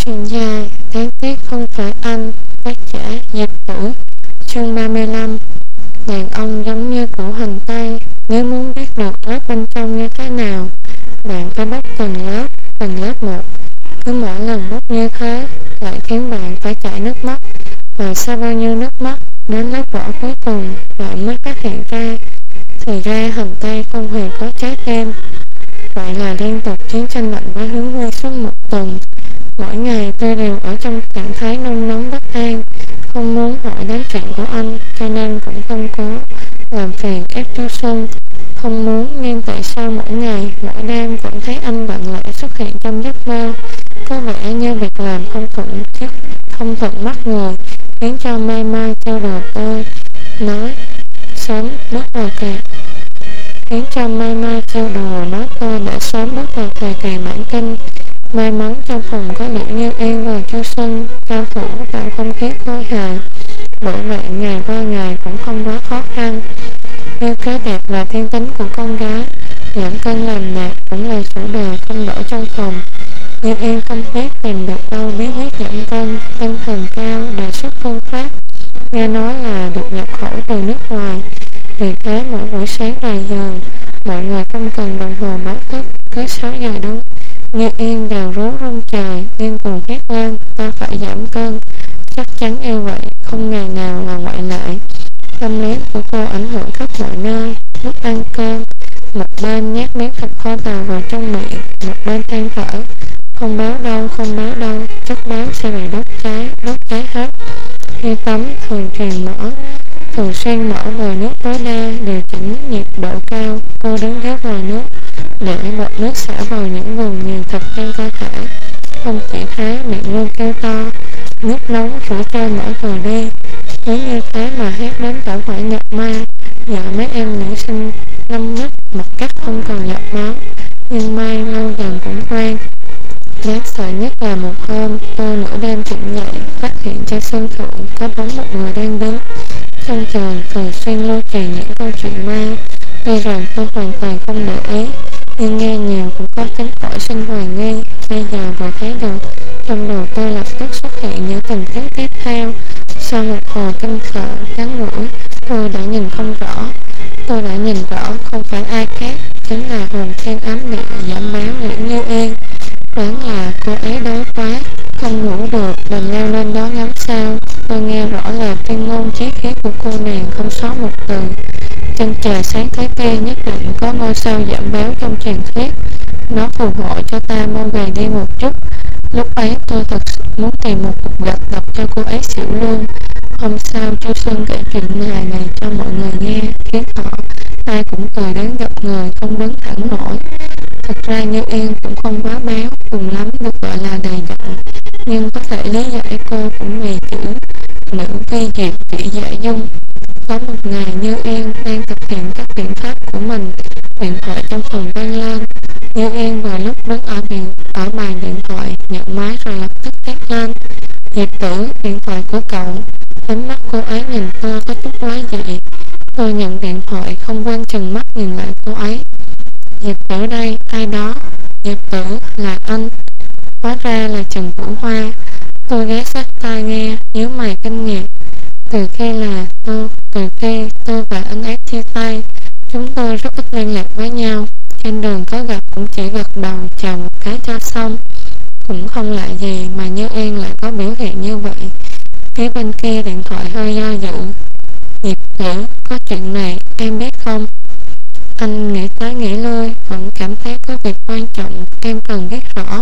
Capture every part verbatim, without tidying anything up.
Thuyền dài, đáng tiếc không phải anh. Tác giả Diệp Tử. Chương ba mươi lăm. Đàn ông giống như củ hành tây, nếu muốn biết được lớp bên trong như thế nào, bạn phải bóc từng lớp, từng lớp một. Cứ mỗi lần bóc như thế lại khiến bạn phải chảy nước mắt, và sau bao nhiêu nước mắt, đến lớp vỏ cuối cùng bạn mới phát hiện ra, thì ra hành tây không hề có trái tim. Vậy là liên tục chiến tranh lạnh với hướng Huy suốt một tuần. Mỗi ngày tôi đều ở trong trạng thái nôn nóng bất an, không muốn hỏi đến chuyện của anh, cho nên cũng không cố làm phiền các Chu Xuân. Không muốn, nhưng tại sao mỗi ngày, mỗi đêm vẫn thấy anh lặng lẽ xuất hiện trong giấc mơ, có vẻ như việc làm không thuận chức, không thuận mắt người, khiến cho Mai Mai trêu đùa tôi, nói sớm bước vào kỳ khiến cho Mai Mai trêu đùa nói tôi để sớm bước vào thời kỳ mãn kinh. May mắn trong phòng có Liễu Như Yên và Chu Xuân cao thủ tạo không khí khôi hài, bởi vậy ngày qua ngày cũng không quá khó khăn. Như cái đẹp và thiên tính của con gái, giảm cân làm nạt cũng là chủ đề không đổi trong phòng. Như Yên không biết tìm được đâu bí quyết giảm cân, tinh thần cao, đề xuất phương pháp, nghe nói là được nhập khẩu từ nước ngoài. Vì thế mỗi buổi sáng rời giường, mọi người không cần đồng hồ báo thức, cứ sáu giờ đúng, Như Yên đều rú rung trời, điên cuồng hét lên, ta phải giảm cân. Chắc chắn như vậy, không ngày nào là ngoại lệ. Tâm lý của cô ảnh hưởng khắp mọi nơi. Lúc ăn cơm, một bên nhét miếng thịt kho tàu vào trong miệng, một bên than thở, không béo đâu, không béo đâu, chất béo sẽ bị đốt cháy, đốt cháy hết. Khi tắm thường truyền mỡ, thường xuyên mở vòi nước tối đa, điều chỉnh nhiệt độ cao. Cô đứng gác vòi nước để bọt nước xả vào những vùng nhiều thịt trên cơ thể. Không chỉ thế, miệng luôn kêu to, nước nóng rửa trôi mỡ rồi đi. Cứ như thế mà hét đến cả phải nhập ma, dọa mấy em nữ sinh năm nhất một cách không còn giọt máu. Nhưng may lâu dần cũng quen. Đáng sợ nhất là một hôm, tôi nửa đêm tỉnh dậy, phát hiện trên sân thượng có bóng một người đang đứng. Trong trường thường xuyên lưu truyền những câu chuyện ma, tuy rằng tôi hoàn toàn không để ý, nhưng nghe nhiều cũng có tính khỏi sinh hoài nghi. Bây giờ vừa thấy được, trong đầu tôi lập tức xuất hiện những tình tiết tiếp theo. Sau một hồi kinh sợ ngắn ngủi, tôi đã nhìn không rõ. Tôi đã nhìn rõ không phải ai khác, chính là hồn thiên ám địa giảm béo Liễu Như Yên. Đoán là cô ấy đói quá, không ngủ được, đành leo lên đó ngắm sao. Tôi nghe rõ là tuyên ngôn chí khí của cô nàng không sót một từ. Chân trời sáng thế kia nhất định có ngôi sao giảm béo trong truyền thuyết, nó phù hộ cho ta mau gầy đi một chút. Lúc ấy tôi thật sự muốn tìm một cục gạch đập cho cô ấy xỉu luôn. Hôm sau Chu Xuân kể chuyện hài này cho mọi người nghe, khiến họ ai cũng cười đến gặp người, không đứng thẳng nổi. Thật ra Như Yên cũng không quá béo, cùng lắm được gọi là đầy đặn, nhưng có thể lý giải cô cũng vì chữ nữ vi duyệt chỉ dễ dung. Có một ngày Như Yên đang thực hiện các biện pháp của mình, điện thoại trong phòng vang lên. Như Yên vào lúc đứng ở điện ở bàn điện thoại, nhận máy rồi lập tức hét lên, Diệp Tử, điện thoại của cậu. Ánh mắt cô ấy nhìn tôi có chút quái dị. Tôi nhận điện thoại, không quên chừng mắt nhìn lại cô ấy. Diệp Tử đây, ai đó? Diệp Tử, là anh. Hóa ra là Trần Vũ Hoa. Tôi ghé sát tai nghe, nhíu mày kinh ngạc. Từ khi là tôi, từ khi tôi và anh ấy chia tay, chúng tôi rất ít liên lạc với nhau. Trên đường có gặp cũng chỉ gật đầu chào một cái cho xong. Cũng không lạ gì mà Như Yên lại có biểu hiện như vậy. Phía bên kia điện thoại hơi do dự. Diệp Tử, có chuyện này, em biết không? Anh nghĩ tới nghĩ lui, vẫn cảm thấy có việc quan trọng em cần biết rõ.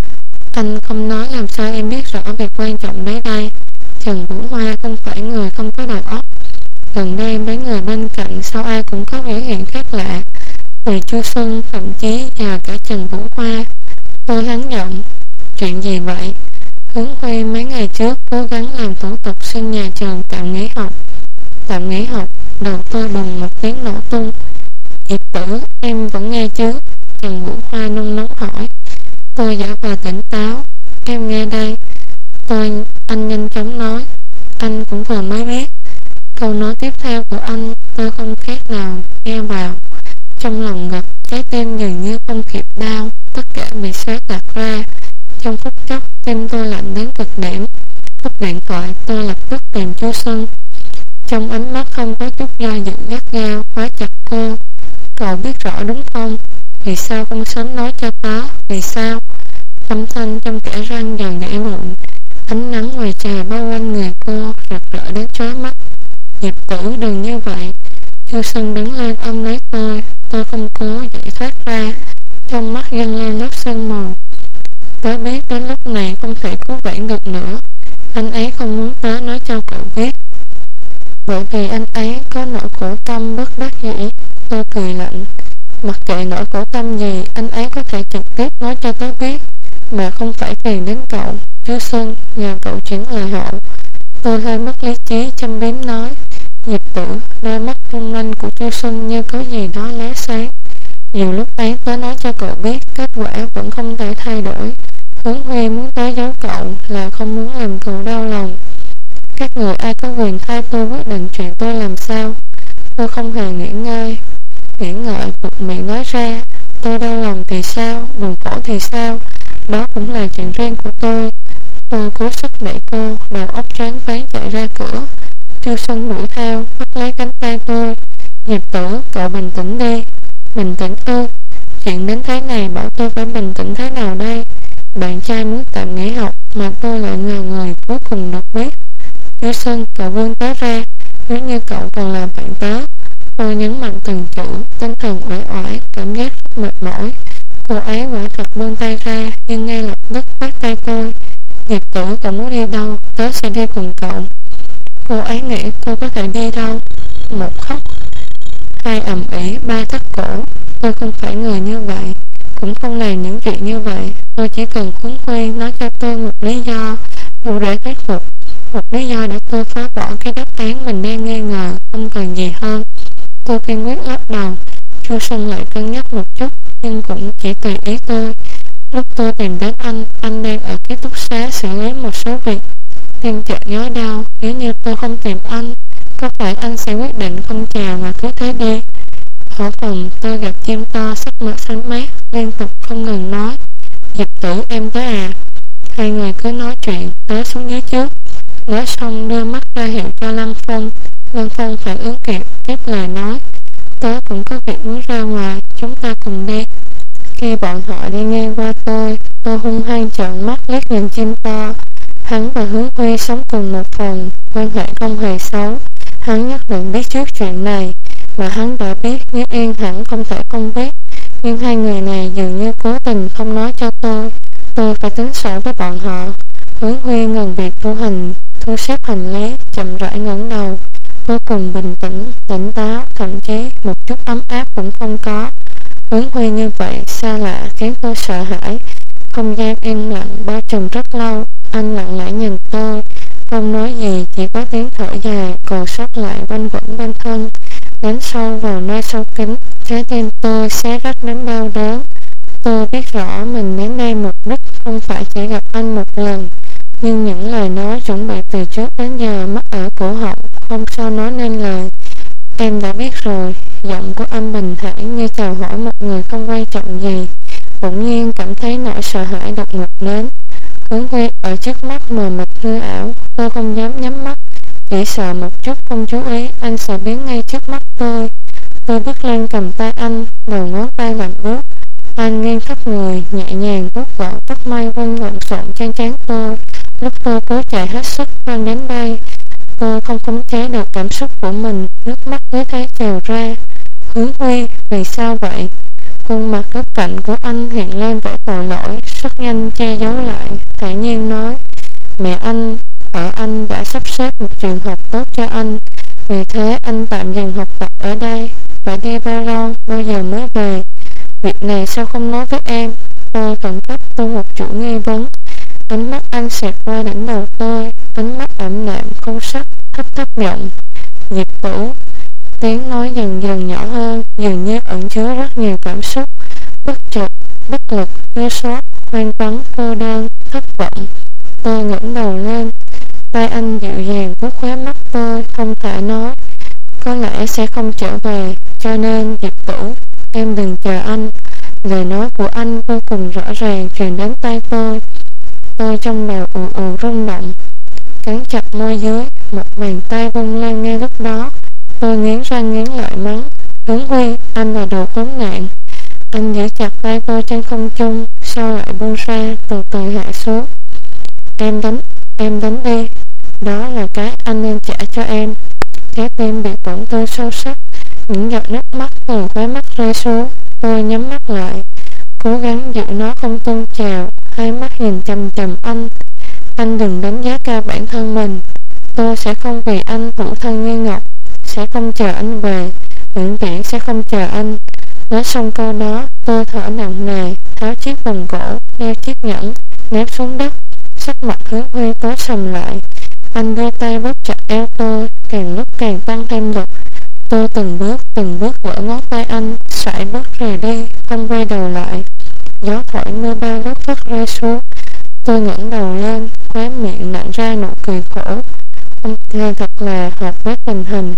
Anh không nói làm sao em biết rõ việc quan trọng đấy đây. Trần Vũ Hoa không phải người không có đầu óc. Gần đây mấy người bên cạnh sao ai cũng có biểu hiện khác lạ, từ Chu Xuân thậm chí và cả Trần Vũ Hoa. Tôi lắng giọng, chuyện gì vậy? Hướng Huy mấy ngày trước cố gắng làm thủ tục xin nhà trường tạm nghỉ học. Tạm nghỉ học, đầu tôi bùng một tiếng nổ tung. Diệp Tử, em vẫn nghe chứ? Trần Vũ Hoa nung nóng hỏi. Tôi giả vờ tỉnh táo. Em nghe đây. Tôi, anh nhanh chóng nói. Anh cũng vừa mới biết. Câu nói tiếp theo của anh tôi không khác nào nghe vào. Trong lòng ngực, trái tim dường như không kịp đau, tất cả bị xé toạc ra. Trong phút chốc Tim tôi lạnh đến cực điểm. Cúp điện thoại, tôi lập tức tìm Chu Xuân. Trong ánh mắt không có chút do dự, gắt gao khóa chặt cô. Cậu biết rõ đúng không? Vì sao không sớm nói cho tớ? Vì sao? Âm thanh trong kẽ răng dần nhẹ muộn. Ánh nắng ngoài trời bao quanh người cô rực rỡ đến chói mắt. Diệp Tử, đừng như vậy. Chu Xuân đứng lên ôm lấy tôi. Tôi không cố giải thoát ra. Trong mắt dâng lên lớp sương mù. Tớ biết đến lúc này không thể cứu vãn được nữa. Anh ấy không muốn tớ nói cho cậu biết, bởi vì anh ấy có nỗi khổ tâm bất đắc dĩ. Tôi cười lạnh. Mặc kệ nỗi khổ tâm gì, anh ấy có thể trực tiếp nói cho tớ biết, mà không phải phiền đến cậu. Chu Xuân, nhờ cậu chuyển lời hậu. Tôi hơi mất lý trí, châm biếm nói. Diệp Tử, đôi mắt rung rinh của Chu Xuân như có gì đó lóe sáng. Dù lúc ấy tớ nói cho cậu biết, kết quả vẫn không thể thay đổi. Hướng Huy muốn tớ giấu cậu là không muốn làm cậu đau lòng. Các người ai có quyền thay tôi quyết định chuyện tôi làm sao? Tôi không hề nghỉ ngơi, nghĩ ngợi, buộc miệng nói ra. Tôi đau lòng thì sao, buồn khổ thì sao, đó cũng là chuyện riêng của tôi. Tôi cố sức đẩy cô, đầu óc choáng váng chạy ra cửa. Chu Xuân đuổi theo, bắt lấy cánh tay tôi. Diệp Tử, cậu bình tĩnh đi. Bình tĩnh ư? Chuyện đến thế này bảo tôi phải bình tĩnh thế nào đây? Bạn trai muốn tạm nghỉ học mà tôi lại là người cuối cùng được biết. Chu Xuân, cậu vươn tớ ra. Nếu như cậu còn là bạn tớ. Tôi nhấn mạnh từng chữ, tinh thần uể oải, cảm giác rất mệt mỏi. Cô ấy quả thật vươn tay ra, nhưng ngay lập tức bắt tay tôi. Diệp Tử, cậu muốn đi đâu? Tớ sẽ đi cùng cậu. Cô ấy nghĩ tôi có thể đi đâu? Một khóc, hai ầm ĩ, ba thắt cổ. Tôi không phải người như vậy, cũng không làm những chuyện như vậy. Tôi chỉ cần Hướng Huy nói cho tôi một lý do đủ để thuyết phục, một lý do để tôi phá bỏ cái đáp án mình đang nghi ngờ, không cần gì hơn. Tôi kiên quyết lắc đầu. Chu Xuân lại cân nhắc một chút, nhưng cũng chỉ tùy ý tôi. Lúc tôi tìm đến anh, anh đang ở ký túc xá xử lý một số việc. Tim chợt nhói đau. Nếu như tôi không tìm anh, có phải anh sẽ quyết định không chào mà cứ thế đi? Ở phòng, tôi gặp chim to sắc mặt xanh mét, liên tục không ngừng nói. Diệp Tử, em tới à? Hai người cứ nói chuyện, tớ xuống dưới trước. Nói xong đưa mắt ra hiệu cho Lăng Phong. Lăng Phong phản ứng kịp, tiếp lời nói. Tớ cũng có việc muốn ra ngoài, chúng ta cùng đi. Khi bọn họ đi ngang qua tôi, tôi hung hăng trợn mắt liếc nhìn chim to. Hắn và Hướng Huy sống cùng một phòng, quan hệ không hề xấu. Hắn nhất định biết trước chuyện này, và hắn đã biết nếu Yên hẳn không thể không biết. Nhưng hai người này dường như cố tình không nói cho tôi. Tôi phải tính sổ với bọn họ. Hướng Huy ngừng việc thu hành, thu xếp hành lý, chậm rãi ngẩng đầu, vô cùng bình tĩnh, tỉnh táo, thậm chí một chút ấm áp cũng không có. Hướng Huy như vậy xa lạ khiến tôi sợ hãi. Không gian im lặng bao trùm rất lâu. Anh lặng lẽ nhìn tôi, không nói gì, chỉ có tiếng thở dài còn sót lại quanh quẩn bên thân, đánh sâu vào nơi sâu kín. Trái tim tôi xé rách đến đau đớn. Tôi biết rõ mình đến đây mục đích không phải chỉ gặp anh một lần, nhưng những lời nói chuẩn bị từ trước đến giờ mắc ở cổ họng, không sao nói nên lời. Em đã biết rồi. Giọng của anh bình thản như chào hỏi một người không quan trọng gì. Bỗng nhiên cảm thấy nỗi sợ hãi đột ngột đến. Hướng Huy ở trước mắt mờ mịt hư ảo. Tôi không dám nhắm mắt, chỉ sợ một chút không chú ý anh sẽ biến ngay trước mắt tôi. Tôi bước lên cầm tay anh, đầu ngón tay lạnh buốt. Anh nghiêng thấp người, nhẹ nhàng vuốt gọn tóc mây vân lộn xộn trên trán tôi. Lúc tôi cố chạy hết sức lên đến đây, tôi không khống chế được cảm xúc của mình, nước mắt cứ thế trào ra. Hướng Huy, vì sao vậy? Khuôn mặt góc cạnh của anh hiện lên vẻ tội lỗi, rất nhanh che giấu lại, thản nhiên nói. Mẹ anh, ở anh đã sắp xếp một trường học tốt cho anh, vì thế anh tạm dừng học tập ở đây. Phải đi bao lâu, bao giờ mới về? Việc này sao không nói với em? Tôi khẩn cấp tôi một chủ nghi vấn. Ánh mắt anh xẹt qua đỉnh đầu tôi, ánh mắt ẩm đạm không sắc, thấp thấp giọng. Diệp Tử. Tiếng nói dần dần nhỏ hơn, dường như ẩn chứa rất nhiều cảm xúc. Bất chợt, bất lực, chua xót, hoang vắng, cô đơn, thất vọng. Tôi ngẩng đầu lên, tay anh dịu dàng vuốt khóe mắt tôi, thông thả nói. Có lẽ sẽ không trở về, cho nên Diệp Tử, em đừng chờ anh. Lời nói của anh vô cùng rõ ràng truyền đến tai tôi. tôi trong đầu ù ù rung động, cắn chặt môi dưới. Một bàn tay vung lên ngay lúc đó. Tôi nghiến răng nghiến lợi mắng: Hướng Huy, anh là đồ khốn nạn. Anh giữ chặt tay tôi trên không trung, sau lại buông ra, từ từ hạ xuống. Em đánh, em đánh đi. Đó là cái anh nên trả cho em. Trái tim bị tổn thương sâu sắc, những giọt nước mắt từ khóe mắt rơi xuống. Tôi nhắm mắt lại, cố gắng giữ nó không tuôn trào, hai mắt nhìn chằm chằm anh. Anh đừng đánh giá cao bản thân mình. Tôi sẽ không vì anh thủ thân như ngọc, sẽ không chờ anh về, vĩnh viễn sẽ không chờ anh. Nói xong câu đó, tôi thở nặng nề, tháo chiếc vòng cổ, đeo chiếc nhẫn, ném xuống đất. Sắc mặt Hướng Huy tối sầm lại. Anh đưa tay bóp chặt eo tôi, càng lúc càng tăng thêm lực. Tôi từng bước, từng bước gỡ ngón tay anh, sải bước rời đi, không quay đầu lại. Gió thổi mưa ba lất phất rơi xuống. Tôi ngẩng đầu lên, khóe miệng nặn ra nụ cười khổ. Ông ta thật là hợp với tình hình.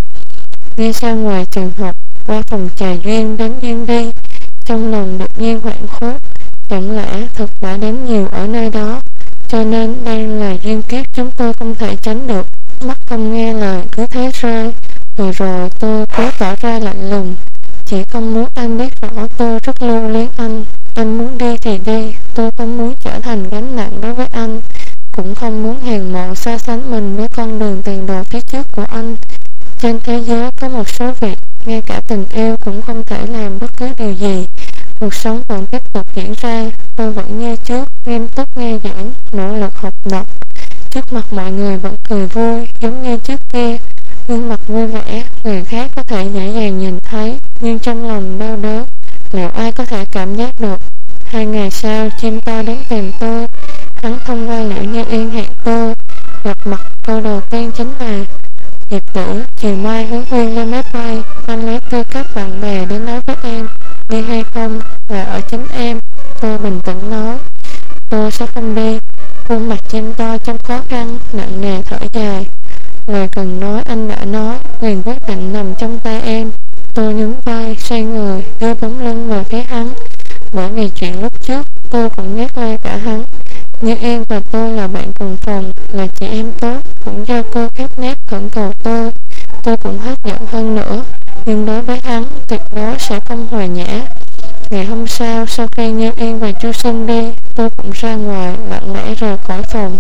Đi ra ngoài trường học, qua phòng trà duyên đến duyên đi, trong lòng đột nhiên hoảng hốt. Chẳng lẽ thực đã đến nhiều ở nơi đó, cho nên đây là duyên kiếp chúng tôi không thể tránh được. Mắt không nghe lời, cứ thế rơi. Rồi rồi tôi cố tỏ ra lạnh lùng, chỉ không muốn anh biết rõ tôi rất lưu luyến anh. Anh muốn đi thì đi, tôi không muốn trở thành gánh nặng đối với anh, cũng không muốn hèn mọn so sánh mình với con đường tiền đồ phía trước của anh. Trên thế giới có một số việc, ngay cả tình yêu cũng không thể làm bất cứ điều gì. Cuộc sống vẫn tiếp tục diễn ra, tôi vẫn như trước, nghiêm túc nghe giảng, nỗ lực học tập. Trước mặt mọi người vẫn cười vui, giống như trước kia. Gương mặt vui vẻ, người khác có thể dễ dàng nhìn thấy, nhưng trong lòng đau đớn, liệu ai có thể cảm giác được? Hai ngày sau, chim to đến tìm tôi. Hắn thông qua Liễu Như Yên hẹn tôi gặp mặt. Câu đầu tiên chính là: Hiệp tử, chiều mai Hướng Huy lên máy bay, anh lấy tư cách bạn bè đến nói với em, đi hay không là ở chính em. Tôi bình tĩnh nói: Tôi sẽ không đi. Khuôn mặt chim to trong khó khăn, nặng nề thở dài. Lời cần nói anh đã nói, quyền quyết định nằm trong tay em. Tôi nhún vai, xoay người, đưa bóng lưng về phía hắn. Bởi vì chuyện lúc trước, tôi cũng ghét ngay cả hắn. Như Yên và tôi là bạn cùng phòng, là chị em tốt, cũng do cô khép nép khẩn cầu tôi. Tôi cũng hấp dẫn hơn nữa, nhưng đối với hắn, tuyệt đối sẽ không hòa nhã. Ngày hôm sau, sau khi Như Yên và Chu Xuân đi, tôi cũng ra ngoài, lặng lẽ rời khỏi phòng.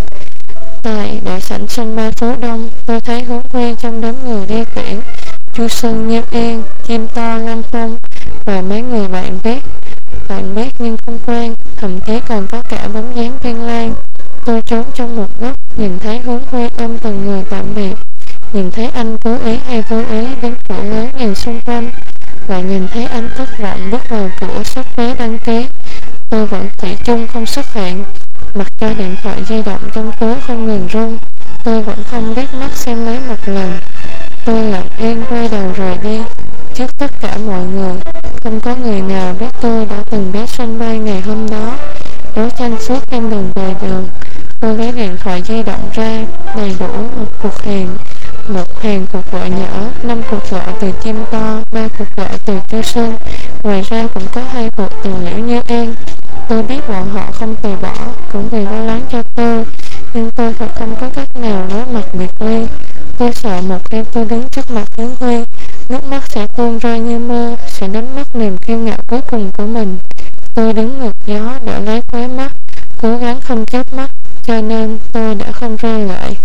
Tại đại sảnh sân bay phố Đông, tôi thấy Hướng Huy trong đám người đi tuyển. Chu Xuân, Như Yên, Chim To, Lăng Phong và mấy người bạn biết. Bạn biết nhưng không quen, thậm chí còn có cả bóng dáng Viên Lan. Tôi trốn trong một góc, nhìn thấy Hướng Huy ôm từng người tạm biệt, nhìn thấy anh cố ý hay vô ý đến cửa lớn nhìn xung quanh, và nhìn thấy anh thất vọng bước vào cửa sắp vé đăng ký. Tôi vẫn thủy chung không xuất hiện, mặc cho điện thoại di động trong túi không ngừng rung. Tôi vẫn không liếc mắt xem lấy một lần. Tôi lặng yên quay đầu rời đi, trước tất cả mọi người. Không có người nào biết tôi đã từng đến sân bay ngày hôm đó. Đấu tranh suốt trên đường về đường. Tôi lấy điện thoại di động ra, đầy đủ một cuộc hẹn, một hàng cuộc gọi nhỏ, năm cuộc gọi từ Chim To, ba cuộc gọi từ Chu Xuân. Ngoài ra cũng có hai cuộc từ Liễu Như Yên. Tôi biết bọn họ không từ bỏ, cũng vì lo lắng cho tôi, nhưng tôi thật không có cách nào đối mặt biệt ly. Tôi sợ một khi tôi đứng trước mặt Hướng Huy, nước mắt sẽ tuôn rơi như mưa, sẽ đánh mất niềm kiêu ngạo cuối cùng của mình. Tôi đứng ngược gió đỡ lấy khóe mắt, cố gắng không chớp mắt, cho nên tôi đã không rơi lệ.